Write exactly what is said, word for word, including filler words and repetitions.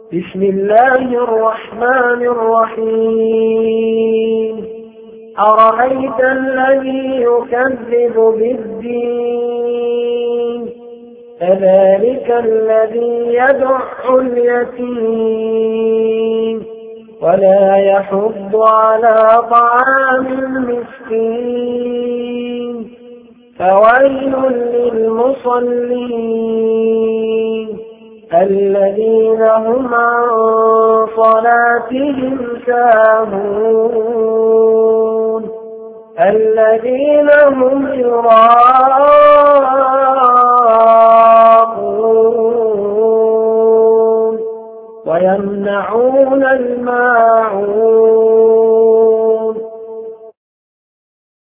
بسم الله الرحمن الرحيم أرأيت الذي يكذب بالدين فذلك الذي يدع اليتيم ولا يحض على طعام المسكين فويل للمصلين الذين هم عن صلاتهم ساهون الذين هم يراءون ويمنعون الماعون